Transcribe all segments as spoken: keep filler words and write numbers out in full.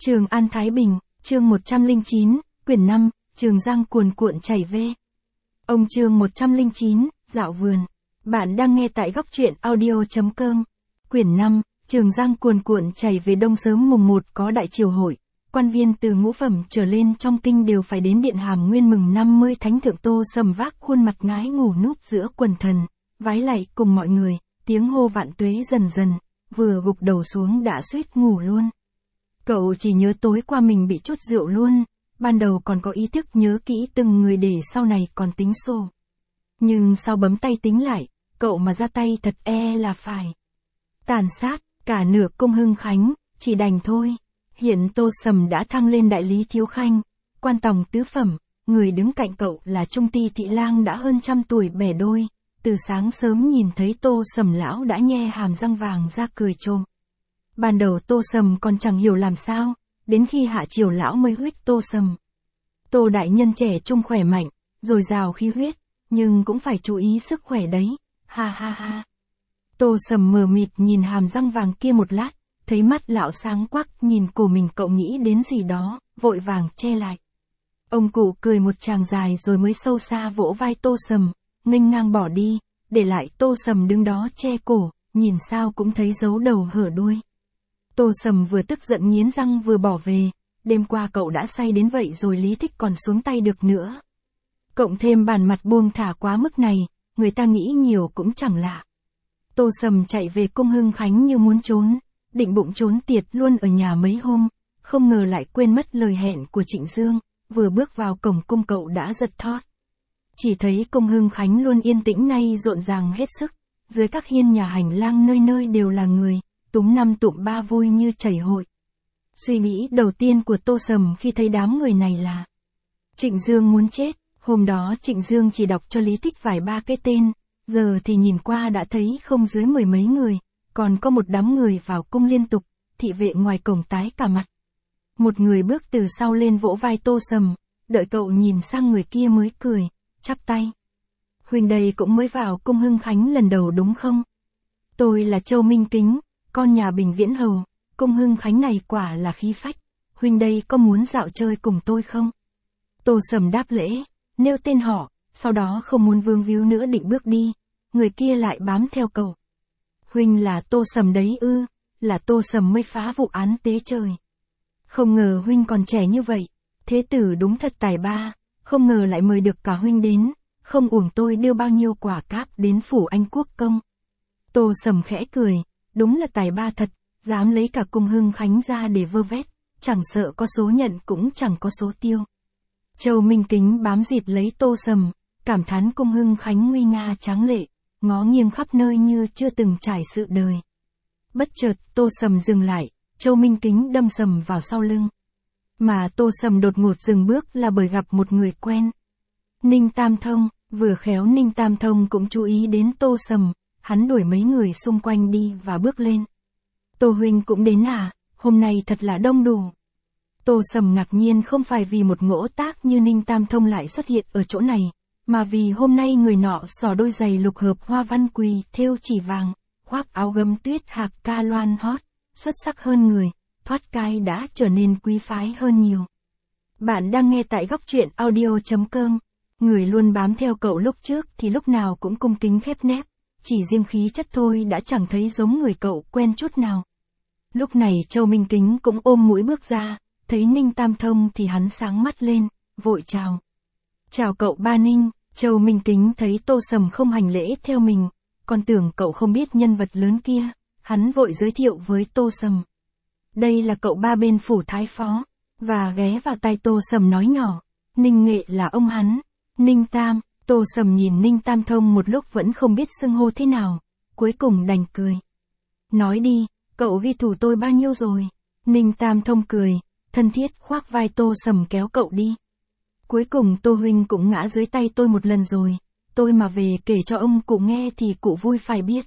Trường An Thái Bình, chương một trăm lẻ chín, quyển năm, Trường Giang cuồn cuộn chảy về. Ông chương một trăm lẻ chín, dạo vườn. Bạn đang nghe tại góc truyện audio chấm com. Quyển năm, Trường Giang cuồn cuộn chảy về. Đông sớm mùng một có đại triều hội, quan viên từ ngũ phẩm trở lên trong kinh đều phải đến điện Hàm Nguyên mừng năm mươi thánh thượng. Tô Sầm vác khuôn mặt ngái ngủ núp giữa quần thần, vái lạy cùng mọi người, tiếng hô vạn tuế dần dần, vừa gục đầu xuống đã suýt ngủ luôn. Cậu chỉ nhớ tối qua mình bị chút rượu luôn, ban đầu còn có ý thức nhớ kỹ từng người để sau này còn tính sổ. Nhưng sau bấm tay tính lại, cậu mà ra tay thật e là phải tàn sát cả nửa cung Hưng Khánh, chỉ đành thôi. Hiện Tô Sầm đã thăng lên đại lý thiếu khanh, quan tòng tứ phẩm, người đứng cạnh cậu là Trung Ti thị lang đã hơn trăm tuổi bẻ đôi, từ sáng sớm nhìn thấy Tô Sầm lão đã nhe hàm răng vàng ra cười trôm. Ban đầu Tô Sầm còn chẳng hiểu làm sao, đến khi hạ triều lão mới huých Tô Sầm. Tô đại nhân trẻ trung khỏe mạnh, dồi dào khí huyết, nhưng cũng phải chú ý sức khỏe đấy, ha ha ha. Tô Sầm mờ mịt nhìn hàm răng vàng kia một lát, thấy mắt lão sáng quắc nhìn cổ mình, cậu nghĩ đến gì đó, vội vàng che lại. Ông cụ cười một tràng dài rồi mới sâu xa vỗ vai Tô Sầm, nghênh ngang bỏ đi, để lại Tô Sầm đứng đó che cổ, nhìn sao cũng thấy giấu đầu hở đuôi. Tô Sầm vừa tức giận nghiến răng vừa bỏ về, đêm qua cậu đã say đến vậy rồi Lý Thích còn xuống tay được nữa. Cộng thêm bản mặt buông thả quá mức này, người ta nghĩ nhiều cũng chẳng lạ. Tô Sầm chạy về cung Hưng Khánh như muốn trốn, định bụng trốn tiệt luôn ở nhà mấy hôm, không ngờ lại quên mất lời hẹn của Trịnh Dương, vừa bước vào cổng cung cậu đã giật thót. Chỉ thấy cung Hưng Khánh luôn yên tĩnh nay rộn ràng hết sức, dưới các hiên nhà hành lang nơi nơi đều là người, túm năm tụm ba vui như chảy hội. Suy nghĩ đầu tiên của Tô Sầm khi thấy đám người này là Trịnh Dương muốn chết. Hôm đó Trịnh Dương chỉ đọc cho Lý Thích vài ba cái tên, giờ thì nhìn qua đã thấy không dưới mười mấy người, còn có một đám người vào cung liên tục, thị vệ ngoài cổng tái cả mặt. Một người bước từ sau lên vỗ vai Tô Sầm, đợi cậu nhìn sang người kia mới cười, chắp tay. Huynh đây cũng mới vào cung Hưng Khánh lần đầu đúng không? Tôi là Châu Minh Kính, con nhà Bình Viễn Hầu, cung Hưng Khánh này quả là khí phách, huynh đây có muốn dạo chơi cùng tôi không? Tô Sầm đáp lễ, nêu tên họ, sau đó không muốn vương víu nữa định bước đi, người kia lại bám theo cậu. Huynh là Tô Sầm đấy ư? Là Tô Sầm mới phá vụ án tế trời. Không ngờ huynh còn trẻ như vậy, thế tử đúng thật tài ba, không ngờ lại mời được cả huynh đến, không uổng tôi đưa bao nhiêu quả cáp đến phủ Anh Quốc công. Tô Sầm khẽ cười, đúng là tài ba thật, dám lấy cả cung Hưng Khánh ra để vơ vét, chẳng sợ có số nhận cũng chẳng có số tiêu. Châu Minh Kính bám dịt lấy Tô Sầm, cảm thán cung Hưng Khánh nguy nga tráng lệ, ngó nghiêng khắp nơi như chưa từng trải sự đời. Bất chợt Tô Sầm dừng lại, Châu Minh Kính đâm sầm vào sau lưng. Mà Tô Sầm đột ngột dừng bước là bởi gặp một người quen. Ninh Tam Thông, vừa khéo Ninh Tam Thông cũng chú ý đến Tô Sầm, hắn đuổi mấy người xung quanh đi và bước lên. Tô huynh cũng đến à, hôm nay thật là đông đủ. Tô Sầm ngạc nhiên không phải vì một ngỗ tác như Ninh Tam Thông lại xuất hiện ở chỗ này, mà vì hôm nay người nọ xỏ đôi giày lục hợp hoa văn quỳ thêu chỉ vàng, khoác áo gấm tuyết hạc ca loan hót, xuất sắc hơn người, thoát cai đã trở nên quý phái hơn nhiều. Bạn đang nghe tại góc truyện audio chấm com. Người luôn bám theo cậu lúc trước thì lúc nào cũng cung kính khép nép, chỉ riêng khí chất thôi đã chẳng thấy giống người cậu quen chút nào. Lúc này Châu Minh Kính cũng ôm mũi bước ra, thấy Ninh Tam Thông thì hắn sáng mắt lên, vội chào. Chào cậu ba Ninh. Châu Minh Kính thấy Tô Sầm không hành lễ theo mình, còn tưởng cậu không biết nhân vật lớn kia, hắn vội giới thiệu với Tô Sầm. Đây là cậu ba bên phủ thái phó, và ghé vào tai Tô Sầm nói nhỏ, Ninh Nghệ là ông hắn. Ninh Tam. Tô Sầm nhìn Ninh Tam Thông một lúc vẫn không biết xưng hô thế nào, cuối cùng đành cười. Nói đi, cậu ghi thủ tôi bao nhiêu rồi? Ninh Tam Thông cười, thân thiết khoác vai Tô Sầm kéo cậu đi. Cuối cùng Tô huynh cũng ngã dưới tay tôi một lần rồi, tôi mà về kể cho ông cụ nghe thì cụ vui phải biết.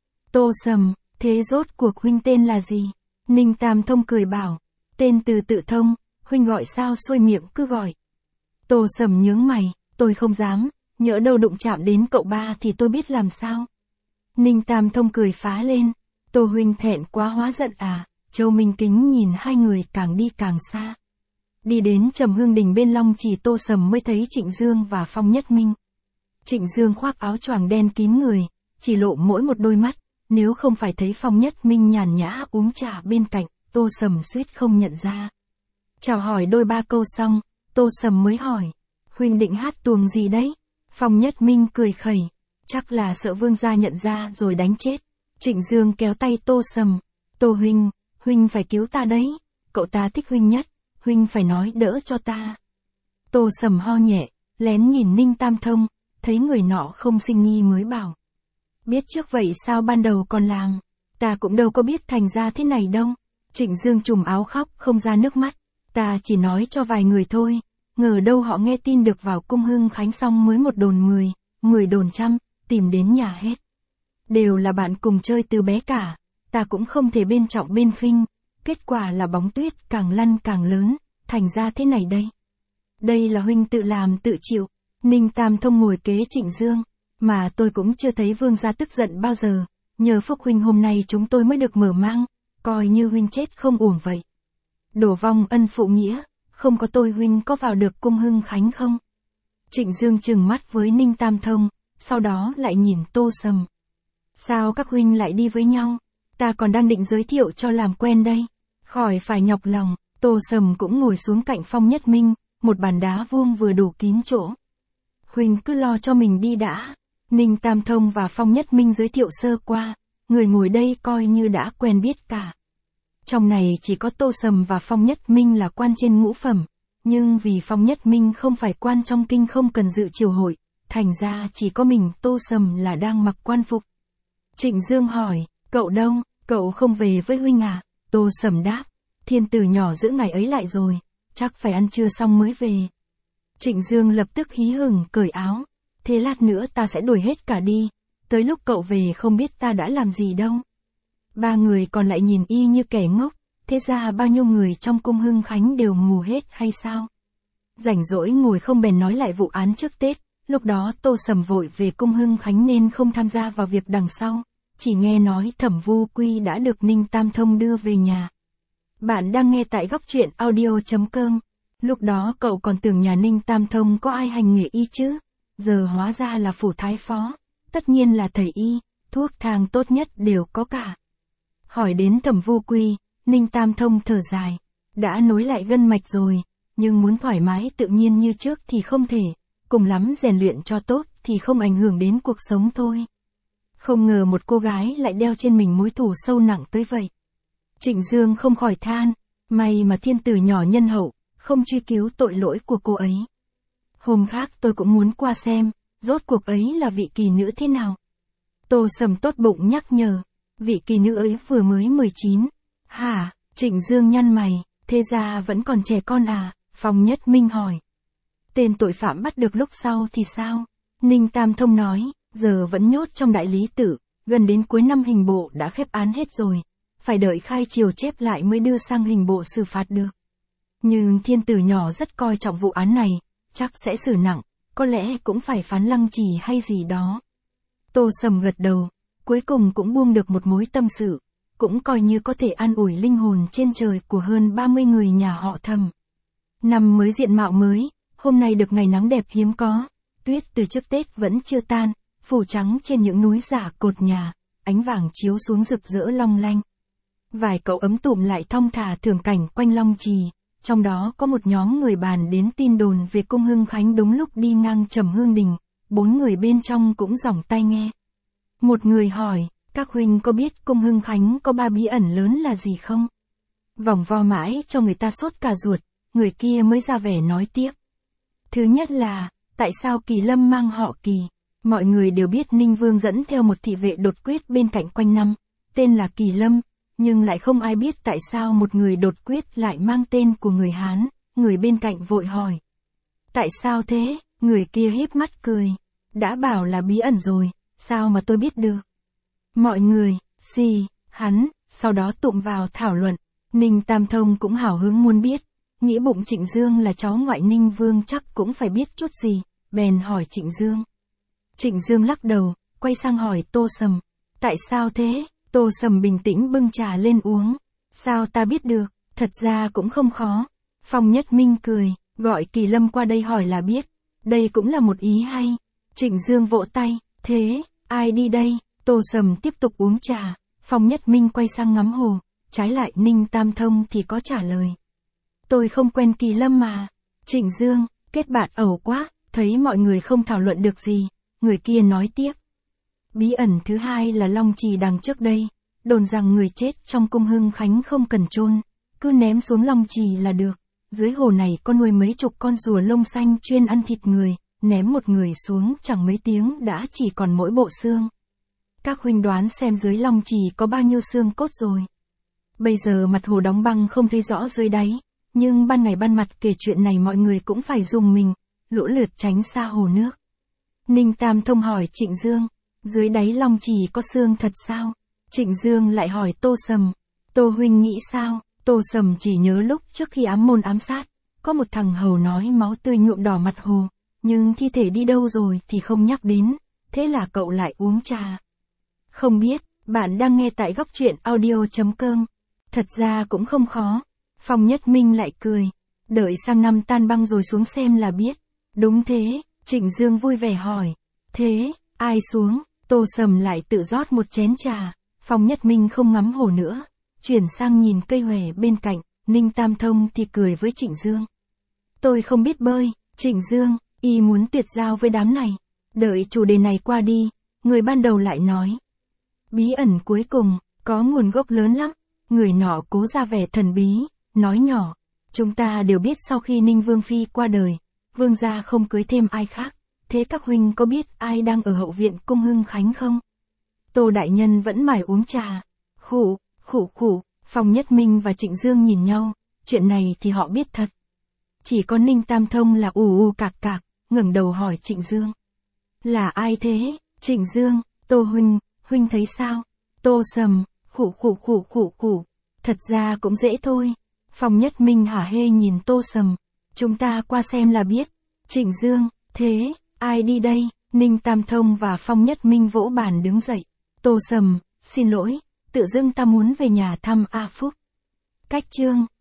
Tô Sầm, thế rốt cuộc huynh tên là gì? Ninh Tam Thông cười bảo, tên từ Tự Thông, huynh gọi sao xuôi miệng cứ gọi. Tô Sầm nhướng mày, tôi không dám, nhỡ đâu đụng chạm đến cậu ba thì tôi biết làm sao. Ninh Tam Thông cười phá lên, Tô huynh thẹn quá hóa giận à, Châu Minh Kính nhìn hai người càng đi càng xa. Đi đến Trầm Hương Đình bên Long Trì, Tô Sầm mới thấy Trịnh Dương và Phong Nhất Minh. Trịnh Dương khoác áo choàng đen kín người, chỉ lộ mỗi một đôi mắt, nếu không phải thấy Phong Nhất Minh nhàn nhã uống trà bên cạnh, Tô Sầm suýt không nhận ra. Chào hỏi đôi ba câu xong, Tô Sầm mới hỏi, huynh định hát tuồng gì đấy? Phong Nhất Minh cười khẩy, chắc là sợ vương gia nhận ra rồi đánh chết. Trịnh Dương kéo tay Tô Sầm, Tô huynh, huynh phải cứu ta đấy, cậu ta thích huynh nhất, huynh phải nói đỡ cho ta. Tô Sầm ho nhẹ, lén nhìn Ninh Tam Thông, thấy người nọ không sinh nghi mới bảo. Biết trước vậy sao ban đầu còn làng, ta cũng đâu có biết thành ra thế này đâu. Trịnh Dương trùm áo khóc không ra nước mắt, ta chỉ nói cho vài người thôi, ngờ đâu họ nghe tin được vào cung Hưng Khánh xong mới một đồn mười, mười đồn trăm, tìm đến nhà hết. Đều là bạn cùng chơi từ bé cả, ta cũng không thể bên trọng bên khinh, kết quả là bóng tuyết càng lăn càng lớn, thành ra thế này đây. Đây là huynh tự làm tự chịu. Ninh Tam Thông ngồi kế Trịnh Dương, mà tôi cũng chưa thấy vương gia tức giận bao giờ, nhờ phúc huynh hôm nay chúng tôi mới được mở mang, coi như huynh chết không uổng vậy. Đổ vong ân phụ nghĩa, không có tôi huynh có vào được cung Hưng Khánh không? Trịnh Dương trừng mắt với Ninh Tam Thông, sau đó lại nhìn Tô Sầm. Sao các huynh lại đi với nhau? Ta còn đang định giới thiệu cho làm quen đây. Khỏi phải nhọc lòng, Tô Sầm cũng ngồi xuống cạnh Phong Nhất Minh, một bàn đá vuông vừa đủ kín chỗ. Huynh cứ lo cho mình đi đã. Ninh Tam Thông và Phong Nhất Minh giới thiệu sơ qua, người ngồi đây coi như đã quen biết cả. Trong này chỉ có Tô Sầm và Phong Nhất Minh là quan trên ngũ phẩm, nhưng vì Phong Nhất Minh không phải quan trong kinh không cần dự triều hội, thành ra chỉ có mình Tô Sầm là đang mặc quan phục. Trịnh Dương hỏi, cậu đâu, cậu không về với huynh à? Tô Sầm đáp, thiên tử nhỏ giữ ngày ấy lại rồi, chắc phải ăn trưa xong mới về. Trịnh Dương lập tức hí hửng cởi áo, thế lát nữa ta sẽ đuổi hết cả đi, tới lúc cậu về không biết ta đã làm gì đâu. Ba người còn lại nhìn y như kẻ ngốc, thế ra bao nhiêu người trong cung Hưng Khánh đều mù hết hay sao? Rảnh rỗi ngồi không bèn nói lại vụ án trước Tết, lúc đó Tô Sầm vội về cung Hưng Khánh nên không tham gia vào việc đằng sau, chỉ nghe nói Thẩm Vu Quy đã được Ninh Tam Thông đưa về nhà. Bạn đang nghe tại góc truyện audio chấm com. Lúc đó cậu còn tưởng nhà Ninh Tam Thông có ai hành nghề y chứ, giờ hóa ra là phủ thái phó, tất nhiên là thầy y, thuốc thang tốt nhất đều có cả. Hỏi đến Thẩm Vu Quy, Ninh Tam Thông thở dài, đã nối lại gân mạch rồi, nhưng muốn thoải mái tự nhiên như trước thì không thể, cùng lắm rèn luyện cho tốt thì không ảnh hưởng đến cuộc sống thôi. Không ngờ một cô gái lại đeo trên mình mối thù sâu nặng tới vậy. Trịnh Dương không khỏi than, may mà thiên tử nhỏ nhân hậu, không truy cứu tội lỗi của cô ấy. Hôm khác tôi cũng muốn qua xem, rốt cuộc ấy là vị kỳ nữ thế nào. Tô Sầm tốt bụng nhắc nhở, vị kỳ nữ ấy vừa mới mười chín. Hả? Trịnh Dương nhăn mày, thế ra vẫn còn trẻ con à? Phong Nhất Minh hỏi. Tên tội phạm bắt được lúc sau thì sao? Ninh Tam Thông nói, giờ vẫn nhốt trong đại lý tự, gần đến cuối năm hình bộ đã khép án hết rồi, phải đợi khai triều chép lại mới đưa sang hình bộ xử phạt được. Nhưng thiên tử nhỏ rất coi trọng vụ án này, chắc sẽ xử nặng, có lẽ cũng phải phán lăng trì hay gì đó. Tô Sầm gật đầu, cuối cùng cũng buông được một mối tâm sự, cũng coi như có thể an ủi linh hồn trên trời của hơn ba mươi người nhà họ Thẩm. Năm mới diện mạo mới, hôm nay được ngày nắng đẹp hiếm có, tuyết từ trước Tết vẫn chưa tan, phủ trắng trên những núi giả cột nhà, ánh vàng chiếu xuống rực rỡ long lanh. Vài cậu ấm tụm lại thong thả thưởng cảnh quanh Long Trì, trong đó có một nhóm người bàn đến tin đồn về cung Hưng Khánh đúng lúc đi ngang Trầm Hương Đình, bốn người bên trong cũng giỏng tai nghe. Một người hỏi, các huynh có biết cung Hưng Khánh có ba bí ẩn lớn là gì không? Vòng vo mãi cho người ta sốt cả ruột, người kia mới ra vẻ nói tiếp. Thứ nhất là, tại sao Kỳ Lâm mang họ Kỳ? Mọi người đều biết Ninh Vương dẫn theo một thị vệ đột quyết bên cạnh quanh năm, tên là Kỳ Lâm, nhưng lại không ai biết tại sao một người đột quyết lại mang tên của người Hán, người bên cạnh vội hỏi. Tại sao thế? Người kia híp mắt cười. Đã bảo là bí ẩn rồi, sao mà tôi biết được? Mọi người, xì, hắn, sau đó tụm vào thảo luận. Ninh Tam Thông cũng hào hứng muốn biết, nghĩ bụng Trịnh Dương là cháu ngoại Ninh Vương chắc cũng phải biết chút gì, bèn hỏi Trịnh Dương. Trịnh Dương lắc đầu, quay sang hỏi Tô Sầm. Tại sao thế? Tô Sầm bình tĩnh bưng trà lên uống. Sao ta biết được, thật ra cũng không khó. Phong Nhất Minh cười, gọi Kỳ Lâm qua đây hỏi là biết. Đây cũng là một ý hay. Trịnh Dương vỗ tay, thế, ai đi đây? Tô Sầm tiếp tục uống trà. Phong Nhất Minh quay sang ngắm hồ. Trái lại Ninh Tam Thông thì có trả lời. Tôi không quen Kỳ Lâm mà. Trịnh Dương, kết bạn ẩu quá. Thấy mọi người không thảo luận được gì. Người kia nói tiếp. Bí ẩn thứ hai là Long Trì đằng trước đây. Đồn rằng người chết trong cung Hưng Khánh không cần chôn, cứ ném xuống Long Trì là được. Dưới hồ này có nuôi mấy chục con rùa lông xanh chuyên ăn thịt người, ném một người xuống chẳng mấy tiếng đã chỉ còn mỗi bộ xương. Các huynh đoán xem dưới Long Trì có bao nhiêu xương cốt rồi. Bây giờ mặt hồ đóng băng không thấy rõ dưới đáy, nhưng ban ngày ban mặt kể chuyện này mọi người cũng phải dùng mình, lũ lượt tránh xa hồ nước. Ninh Tam Thông hỏi Trịnh Dương, dưới đáy Long Trì có xương thật sao? Trịnh Dương lại hỏi Tô Sầm, Tô huynh nghĩ sao? Tô Sầm chỉ nhớ lúc trước khi ám môn ám sát, có một thằng hầu nói máu tươi nhuộm đỏ mặt hồ, nhưng thi thể đi đâu rồi thì không nhắc đến, thế là cậu lại uống trà. Không biết, bạn đang nghe tại góc truyện audio chấm com. Thật ra cũng không khó. Phong Nhất Minh lại cười, đợi sang năm tan băng rồi xuống xem là biết. Đúng thế, Trịnh Dương vui vẻ hỏi, thế, ai xuống? Tô Sầm lại tự rót một chén trà. Phong Nhất Minh không ngắm hồ nữa, chuyển sang nhìn cây hòe bên cạnh. Ninh Tam Thông thì cười với Trịnh Dương. Tôi không biết bơi. Trịnh Dương, y muốn tuyệt giao với đám này. Đợi chủ đề này qua đi, người ban đầu lại nói. Bí ẩn cuối cùng, có nguồn gốc lớn lắm. Người nọ cố ra vẻ thần bí, nói nhỏ. Chúng ta đều biết sau khi Ninh Vương Phi qua đời, Vương gia không cưới thêm ai khác. Thế các huynh có biết ai đang ở hậu viện cung Hưng Khánh không? Tô đại nhân vẫn mải uống trà. Khụ, khụ khụ, Phong Nhất Minh và Trịnh Dương nhìn nhau, chuyện này thì họ biết thật. Chỉ có Ninh Tam Thông là ù ù cạc cạc, ngẩng đầu hỏi Trịnh Dương. Là ai thế? Trịnh Dương, Tô huynh, huynh thấy sao? Tô Sầm, khụ khụ khụ khụ khụ, thật ra cũng dễ thôi. Phong Nhất Minh hả hê nhìn Tô Sầm, chúng ta qua xem là biết. Trịnh Dương, thế, ai đi đây? Ninh Tam Thông và Phong Nhất Minh vỗ bàn đứng dậy. Tô Sầm, xin lỗi, tự dưng ta muốn về nhà thăm A Phúc. Cách chương